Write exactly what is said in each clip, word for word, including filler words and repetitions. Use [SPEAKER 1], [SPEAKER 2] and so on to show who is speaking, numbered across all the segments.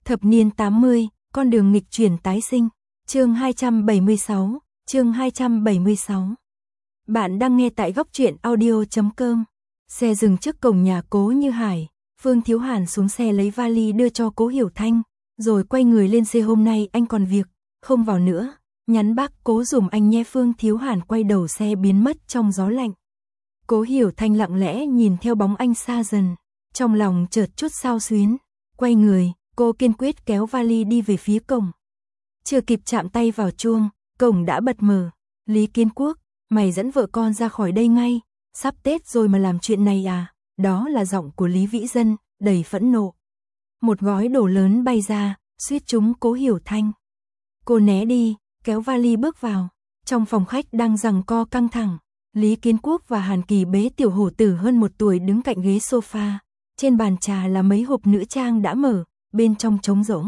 [SPEAKER 1] Thập niên tám mươi, con đường nghịch chuyển tái sinh. Chương hai trăm bảy mươi sáu, chương hai trăm bảy mươi sáu. Bạn đang nghe tại góc truyện audio chấm com. Xe dừng trước cổng nhà Cố Như Hải, Phương Thiếu Hàn xuống xe lấy vali đưa cho Cố Hiểu Thanh, rồi quay người lên xe. Hôm nay anh còn việc, không vào nữa, nhắn bác Cố dùm anh nhé. Phương Thiếu Hàn quay đầu xe biến mất trong gió lạnh. Cố Hiểu Thanh lặng lẽ nhìn theo bóng anh xa dần, trong lòng chợt chút xao xuyến, quay người, cô kiên quyết kéo vali đi về phía cổng. Chưa kịp chạm tay vào chuông, cổng đã bật mở. Lý Kiến Quốc, mày dẫn vợ con ra khỏi đây ngay, sắp Tết rồi mà làm chuyện này à? Đó là giọng của Lý Vĩ Dân, đầy phẫn nộ. Một gói đồ lớn bay ra, suýt trúng Cố Hiểu Thanh. Cô né đi, kéo vali bước vào. Trong phòng khách đang giằng co căng thẳng, Lý Kiến Quốc và Hàn Kỳ bế tiểu hổ tử hơn một tuổi đứng cạnh ghế sofa. Trên bàn trà là mấy hộp nữ trang đã mở, bên trong trống rỗng.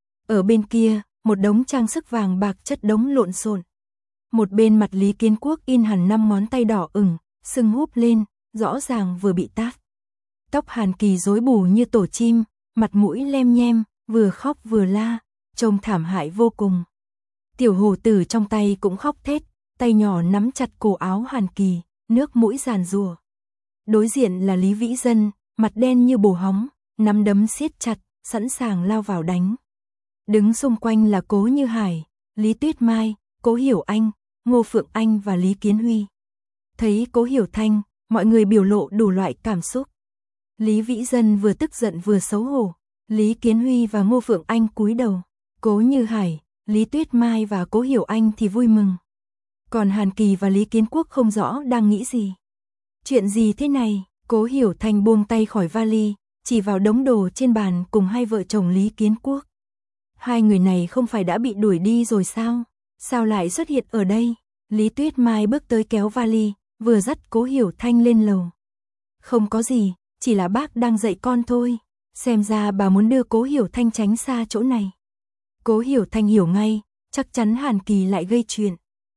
[SPEAKER 1] Ở bên kia, một đống trang sức vàng bạc chất đống lộn xộn. Một bên mặt Lý Kiến Quốc in hẳn năm ngón tay đỏ ửng, sưng húp lên, rõ ràng vừa bị tát. Tóc Hàn Kỳ rối bù như tổ chim, mặt mũi lem nhem, vừa khóc vừa la, trông thảm hại vô cùng. Tiểu hổ tử trong tay cũng khóc thét, tay nhỏ nắm chặt cổ áo Hàn Kỳ, nước mũi giàn giụa. Đối diện là Lý Vĩ Dân, mặt đen như bồ hóng, nắm đấm siết chặt, sẵn sàng lao vào đánh. Đứng xung quanh là Cố Như Hải, Lý Tuyết Mai, Cố Hiểu Anh, Ngô Phượng Anh và Lý Kiến Huy. Thấy Cố Hiểu Thanh, mọi người biểu lộ đủ loại cảm xúc. Lý Vĩ Dân vừa tức giận vừa xấu hổ, Lý Kiến Huy và Ngô Phượng Anh cúi đầu. Cố Như Hải, Lý Tuyết Mai và Cố Hiểu Anh thì vui mừng. Còn Hàn Kỳ và Lý Kiến Quốc không rõ đang nghĩ gì. Chuyện gì thế này? Cố Hiểu Thanh buông tay khỏi vali, chỉ vào đống đồ trên bàn cùng hai vợ chồng Lý Kiến Quốc. Hai người này không phải đã bị đuổi đi rồi sao? Sao lại xuất hiện ở đây? Lý Tuyết Mai bước tới kéo vali, vừa dắt Cố Hiểu Thanh lên lầu. Không có gì, chỉ là bác đang dạy con thôi. Xem ra bà muốn đưa Cố Hiểu Thanh tránh xa chỗ này. Cố Hiểu Thanh hiểu ngay, chắc chắn Hàn Kỳ lại gây chuyện.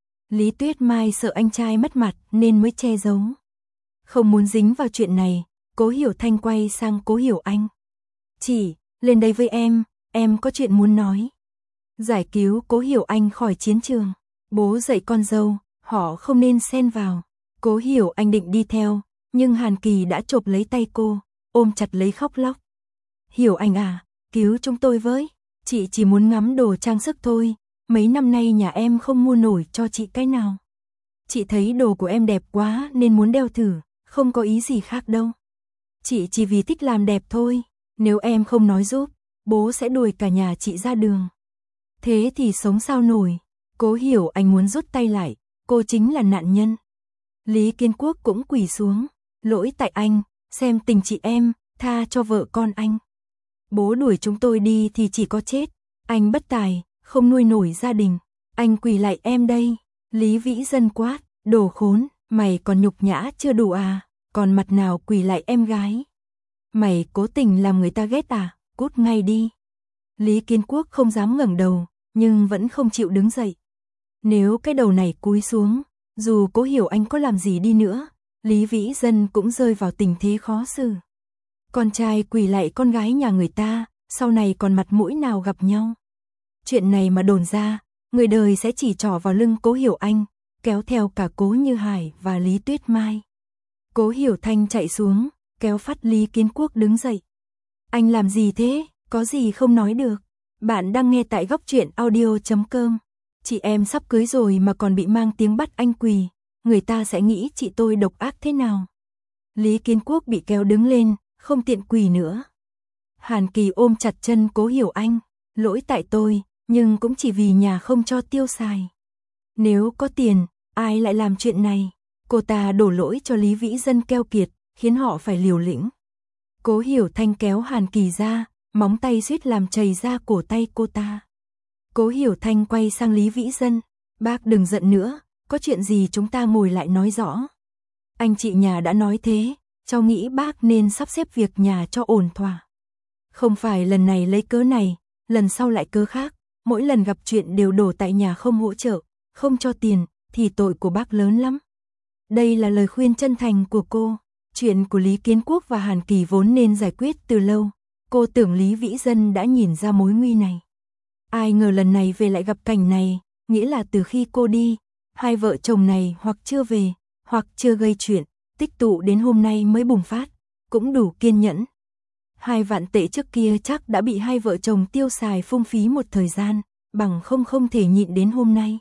[SPEAKER 1] Lý Tuyết Mai sợ anh trai mất mặt nên mới che giấu. Không muốn dính vào chuyện này, Cố Hiểu Thanh quay sang Cố Hiểu Anh. Chị, lên đây với em, em có chuyện muốn nói. Giải cứu Cố Hiểu Anh khỏi chiến trường. Bố dạy con dâu, họ không nên xen vào. Cố Hiểu Anh định đi theo, nhưng Hàn Kỳ đã chộp lấy tay cô, ôm chặt lấy khóc lóc. Hiểu Anh à, cứu chúng tôi với. Chị chỉ muốn ngắm đồ trang sức thôi, mấy năm nay nhà em không mua nổi cho chị cái nào. Chị thấy đồ của em đẹp quá nên muốn đeo thử, không có ý gì khác đâu. Chị chỉ vì thích làm đẹp thôi, nếu em không nói giúp, bố sẽ đuổi cả nhà chị ra đường. Thế thì sống sao nổi. Cố Hiểu Anh muốn rút tay lại, cô chính là nạn nhân. Lý Kiến Quốc cũng quỳ xuống, lỗi tại anh, xem tình chị em, tha cho vợ con anh. Bố đuổi chúng tôi đi thì chỉ có chết, anh bất tài, không nuôi nổi gia đình, anh quỳ lại em đây. Lý Vĩ Dân quát, đồ khốn, mày còn nhục nhã chưa đủ à, còn mặt nào quỳ lại em gái. Mày cố tình làm người ta ghét à, cút ngay đi. Lý Kiến Quốc không dám ngẩng đầu, nhưng vẫn không chịu đứng dậy. Nếu cái đầu này cúi xuống, dù Cố Hiểu Anh có làm gì đi nữa, Lý Vĩ Dân cũng rơi vào tình thế khó xử. Con trai quỳ lại con gái nhà người ta, sau này còn mặt mũi nào gặp nhau. Chuyện này mà đồn ra, người đời sẽ chỉ trỏ vào lưng Cố Hiểu Anh, kéo theo cả Cố Như Hải và Lý Tuyết Mai. Cố Hiểu Thanh chạy xuống, kéo phát Lý Kiến Quốc đứng dậy. Anh làm gì thế, có gì không nói được. Bạn đang nghe tại góc truyện audio chấm com. Chị em sắp cưới rồi mà còn bị mang tiếng bắt anh quỳ, người ta sẽ nghĩ chị tôi độc ác thế nào. Lý Kiến Quốc bị kéo đứng lên, không tiện quỳ nữa. Hàn Kỳ ôm chặt chân Cố Hiểu Anh, lỗi tại tôi, nhưng cũng chỉ vì nhà không cho tiêu xài. Nếu có tiền, ai lại làm chuyện này? Cô ta đổ lỗi cho Lý Vĩ Dân keo kiệt, khiến họ phải liều lĩnh. Cố Hiểu Thanh kéo Hàn Kỳ ra, móng tay suýt làm chảy ra cổ tay cô ta. Cố Hiểu Thanh quay sang Lý Vĩ Dân, bác đừng giận nữa, có chuyện gì chúng ta ngồi lại nói rõ. Anh chị nhà đã nói thế, cháu nghĩ bác nên sắp xếp việc nhà cho ổn thỏa. Không phải lần này lấy cớ này, lần sau lại cớ khác, mỗi lần gặp chuyện đều đổ tại nhà không hỗ trợ, không cho tiền, thì tội của bác lớn lắm. Đây là lời khuyên chân thành của cô. Chuyện của Lý Kiến Quốc và Hàn Kỳ vốn nên giải quyết từ lâu. Cô tưởng Lý Vĩ Dân đã nhìn ra mối nguy này. Ai ngờ lần này về lại gặp cảnh này, nghĩa là từ khi cô đi, hai vợ chồng này hoặc chưa về, hoặc chưa gây chuyện, tích tụ đến hôm nay mới bùng phát, cũng đủ kiên nhẫn. Hai vạn tệ trước kia chắc đã bị hai vợ chồng tiêu xài phung phí một thời gian, bằng không không thể nhịn đến hôm nay.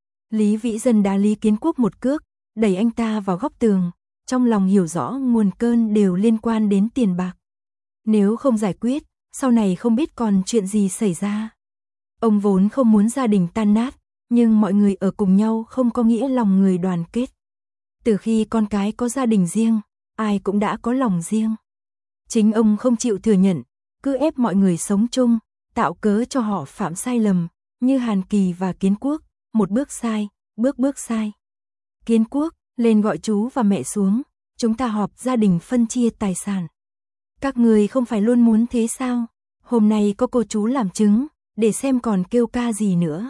[SPEAKER 1] Lý Vĩ Dân đá Lý Kiến Quốc một cước, đẩy anh ta vào góc tường, trong lòng hiểu rõ nguồn cơn đều liên quan đến tiền bạc. Nếu không giải quyết, sau này không biết còn chuyện gì xảy ra. Ông vốn không muốn gia đình tan nát, nhưng mọi người ở cùng nhau không có nghĩa lòng người đoàn kết. Từ khi con cái có gia đình riêng, ai cũng đã có lòng riêng. Chính ông không chịu thừa nhận, cứ ép mọi người sống chung, tạo cớ cho họ phạm sai lầm, như Hàn Kỳ và Kiến Quốc, một bước sai, bước bước sai. Kiến Quốc, lên gọi chú và mẹ xuống, chúng ta họp gia đình phân chia tài sản. Các người không phải luôn muốn thế sao? Hôm nay có cô chú làm chứng, để xem còn kêu ca gì nữa.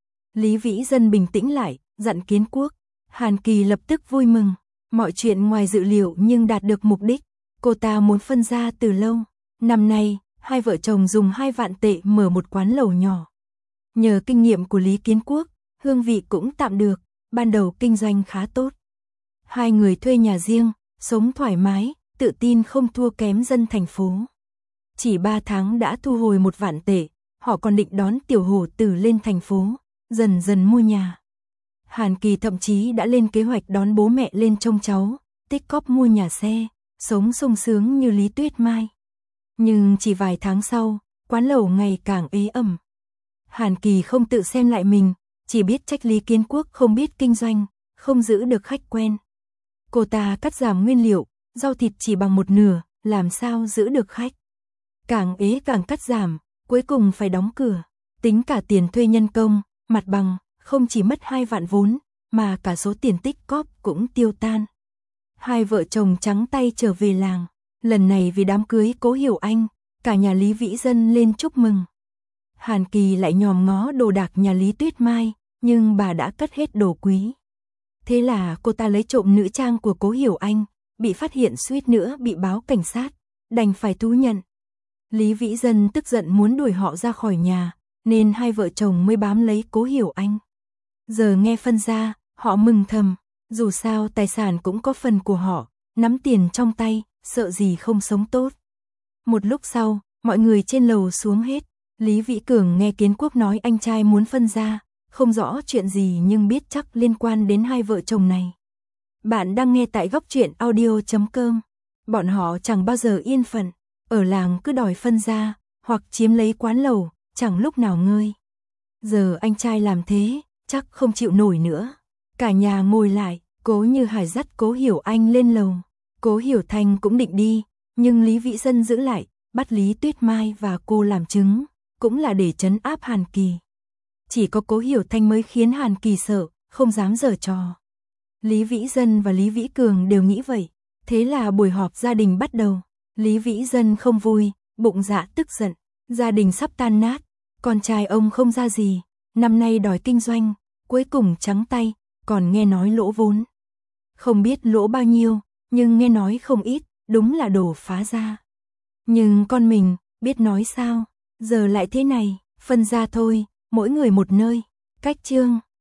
[SPEAKER 1] Lý Vĩ Dân bình tĩnh lại, dặn Kiến Quốc. Hàn Kỳ lập tức vui mừng, mọi chuyện ngoài dự liệu nhưng đạt được mục đích. Cô ta muốn phân ra từ lâu. Năm nay, hai vợ chồng dùng hai vạn tệ mở một quán lẩu nhỏ. Nhờ kinh nghiệm của Lý Kiến Quốc, hương vị cũng tạm được, ban đầu kinh doanh khá tốt. Hai người thuê nhà riêng, sống thoải mái, tự tin không thua kém dân thành phố. Chỉ ba tháng đã thu hồi một vạn tệ, họ còn định đón tiểu hổ tử lên thành phố, dần dần mua nhà. Hàn Kỳ thậm chí đã lên kế hoạch đón bố mẹ lên trông cháu, tích cóp mua nhà xe, sống sung sướng như Lý Tuyết Mai. Nhưng chỉ vài tháng sau, quán lẩu ngày càng ế ẩm. Hàn Kỳ không tự xem lại mình, chỉ biết trách Lý Kiến Quốc không biết kinh doanh, không giữ được khách quen. Cô ta cắt giảm nguyên liệu, rau thịt chỉ bằng một nửa, làm sao giữ được khách. Càng ế càng cắt giảm, cuối cùng phải đóng cửa. Tính cả tiền thuê nhân công, mặt bằng, không chỉ mất hai vạn vốn, mà cả số tiền tích cóp cũng tiêu tan. Hai vợ chồng trắng tay trở về làng. Lần này vì đám cưới Cố Hiểu Anh, cả nhà Lý Vĩ Dân lên chúc mừng. Hàn Kỳ lại nhòm ngó đồ đạc nhà Lý Tuyết Mai, nhưng bà đã cất hết đồ quý. Thế là cô ta lấy trộm nữ trang của Cố Hiểu Anh, bị phát hiện suýt nữa bị báo cảnh sát, đành phải thú nhận. Lý Vĩ Dân tức giận muốn đuổi họ ra khỏi nhà, nên hai vợ chồng mới bám lấy Cố Hiểu Anh. Giờ nghe phân ra, họ mừng thầm, dù sao tài sản cũng có phần của họ, nắm tiền trong tay, sợ gì không sống tốt. Một lúc sau, mọi người trên lầu xuống hết, Lý Vĩ Cường nghe Kiến Quốc nói anh trai muốn phân ra, không rõ chuyện gì nhưng biết chắc liên quan đến hai vợ chồng này. Bạn đang nghe tại góc truyện audio chấm com. Bọn họ chẳng bao giờ yên phận, ở làng cứ đòi phân ra, hoặc chiếm lấy quán lẩu, chẳng lúc nào ngơi. Giờ anh trai làm thế, chắc không chịu nổi nữa. Cả nhà ngồi lại, Cố Như Hải dắt Cố Hiểu Anh lên lầu. Cố Hiểu Thanh cũng định đi, nhưng Lý Vĩ Dân giữ lại, bắt Lý Tuyết Mai và cô làm chứng, cũng là để trấn áp Hàn Kỳ. Chỉ có Cố Hiểu Thanh mới khiến Hàn Kỳ sợ, không dám giở trò. Lý Vĩ Dân và Lý Vĩ Cường đều nghĩ vậy. Thế là buổi họp gia đình bắt đầu. Lý Vĩ Dân không vui, bụng dạ tức giận. Gia đình sắp tan nát, con trai ông không ra gì, năm nay đòi kinh doanh, cuối cùng trắng tay, còn nghe nói lỗ vốn. Không biết lỗ bao nhiêu, nhưng nghe nói không ít, đúng là đồ phá ra. Nhưng con mình, biết nói sao, giờ lại thế này, phân ra thôi, mỗi người một nơi. Cách chương